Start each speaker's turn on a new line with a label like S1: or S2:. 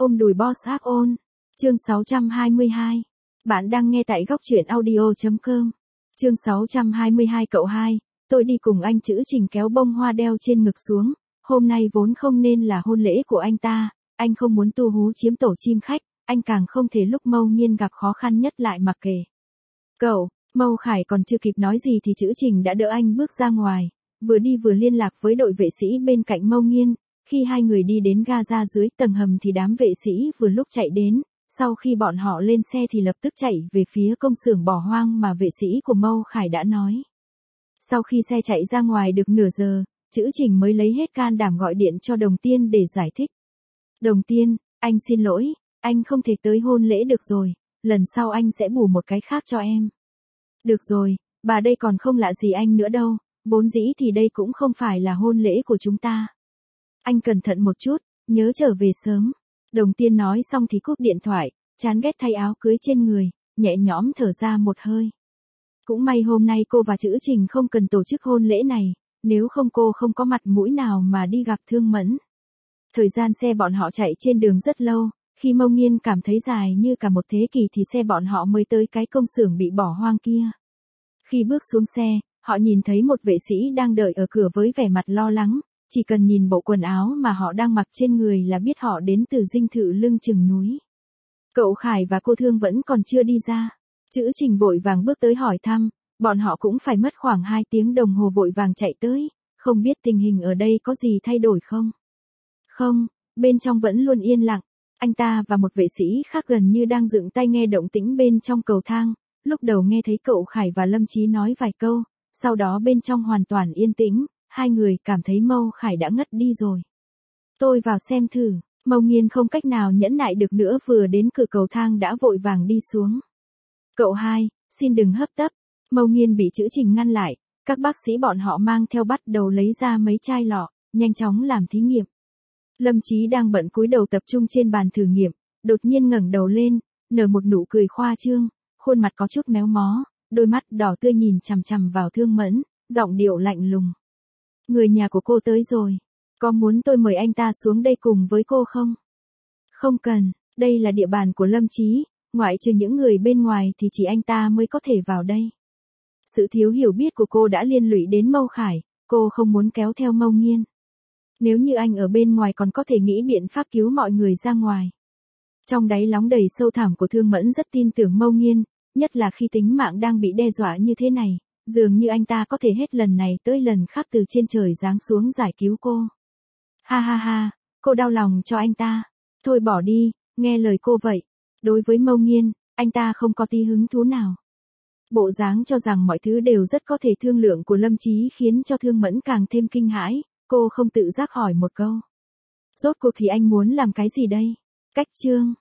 S1: Ôm đùi boss áp ôn. Chương 622. Bạn đang nghe tại góc truyện audio.com. Chương 622 cậu hai. Tôi đi cùng anh chữ Trình kéo bông hoa đeo trên ngực xuống. Hôm nay vốn không nên là hôn lễ của anh ta. Anh không muốn tu hú chiếm tổ chim khách. Anh càng không thể lúc Mâu Nhiên gặp khó khăn nhất lại mặc kệ. Cậu, Mâu Khải còn chưa kịp nói gì thì chữ Trình đã đỡ anh bước ra ngoài. Vừa đi vừa liên lạc với đội vệ sĩ bên cạnh Mâu Nhiên. Khi hai người đi đến ga ra dưới tầng hầm thì đám vệ sĩ vừa lúc chạy đến. Sau khi bọn họ lên xe thì lập tức chạy về phía công xưởng bỏ hoang mà vệ sĩ của Mâu Khải đã nói. Sau khi xe chạy ra ngoài được nửa giờ, chữ Trình mới lấy hết can đảm gọi điện cho Đồng Tiên để giải thích. Đồng Tiên, anh xin lỗi, anh không thể tới hôn lễ được rồi, lần sau anh sẽ bù một cái khác cho em. Được rồi, bà đây còn không lạ gì anh nữa đâu, vốn dĩ thì đây cũng không phải là hôn lễ của chúng ta. Anh cẩn thận một chút, nhớ trở về sớm. Đồng Tiên nói xong thì cúp điện thoại, chán ghét thay áo cưới trên người, nhẹ nhõm thở ra một hơi. Cũng may hôm nay cô và chữ Trình không cần tổ chức hôn lễ này, nếu không cô không có mặt mũi nào mà đi gặp Thương Mẫn. Thời gian xe bọn họ chạy trên đường rất lâu, khi Mâu Nhiên cảm thấy dài như cả một thế kỷ thì xe bọn họ mới tới cái công xưởng bị bỏ hoang kia. Khi bước xuống xe, họ nhìn thấy một vệ sĩ đang đợi ở cửa với vẻ mặt lo lắng, chỉ cần nhìn bộ quần áo mà họ đang mặc trên người là biết họ đến từ dinh thự lưng chừng núi. Cậu Khải và cô Thương vẫn còn chưa đi ra. Chữ Trình vội vàng bước tới hỏi thăm, bọn họ cũng phải mất khoảng 2 tiếng đồng hồ vội vàng chạy tới, không biết tình hình ở đây có gì thay đổi không? Không, bên trong vẫn luôn yên lặng, anh ta và một vệ sĩ khác gần như đang dựng tai nghe động tĩnh bên trong cầu thang, lúc đầu nghe thấy cậu Khải và Lâm Chí nói vài câu, sau đó bên trong hoàn toàn yên tĩnh, hai người cảm thấy Mâu Khải đã ngất đi rồi. Tôi vào xem thử, Mâu Nhiên không cách nào nhẫn nại được nữa vừa đến cửa cầu thang đã vội vàng đi xuống. Cậu hai, xin đừng hấp tấp. Mâu Nhiên bị chữ Trình ngăn lại, các bác sĩ bọn họ mang theo bắt đầu lấy ra mấy chai lọ, nhanh chóng làm thí nghiệm. Lâm Chí đang bận cúi đầu tập trung trên bàn thử nghiệm, đột nhiên ngẩng đầu lên, nở một nụ cười khoa trương, khuôn mặt có chút méo mó, đôi mắt đỏ tươi nhìn chằm chằm vào Thương Mẫn, giọng điệu lạnh lùng. Người nhà của cô tới rồi, có muốn tôi mời anh ta xuống đây cùng với cô không? Không cần, đây là địa bàn của Lâm Chí, ngoại trừ những người bên ngoài thì chỉ anh ta mới có thể vào đây. Sự thiếu hiểu biết của cô đã liên lụy đến Mâu Khải, cô không muốn kéo theo Mâu Nhiên. Nếu như anh ở bên ngoài còn có thể nghĩ biện pháp cứu mọi người ra ngoài. Trong đáy lóng đầy sâu thẳm của Thương Mẫn rất tin tưởng Mâu Nhiên, nhất là khi tính mạng đang bị đe dọa như thế này, dường như anh ta có thể hết lần này tới lần khác từ trên trời giáng xuống giải cứu cô. Ha ha ha, cô đau lòng cho anh ta. Thôi bỏ đi, nghe lời cô vậy. Đối với Mâu Nhiên, anh ta không có tí hứng thú nào. Bộ dáng cho rằng mọi thứ đều rất có thể thương lượng của Lâm Chí khiến cho Thương Mẫn càng thêm kinh hãi, cô không tự giác hỏi một câu. Rốt cuộc thì anh muốn làm cái gì đây? Cách chương.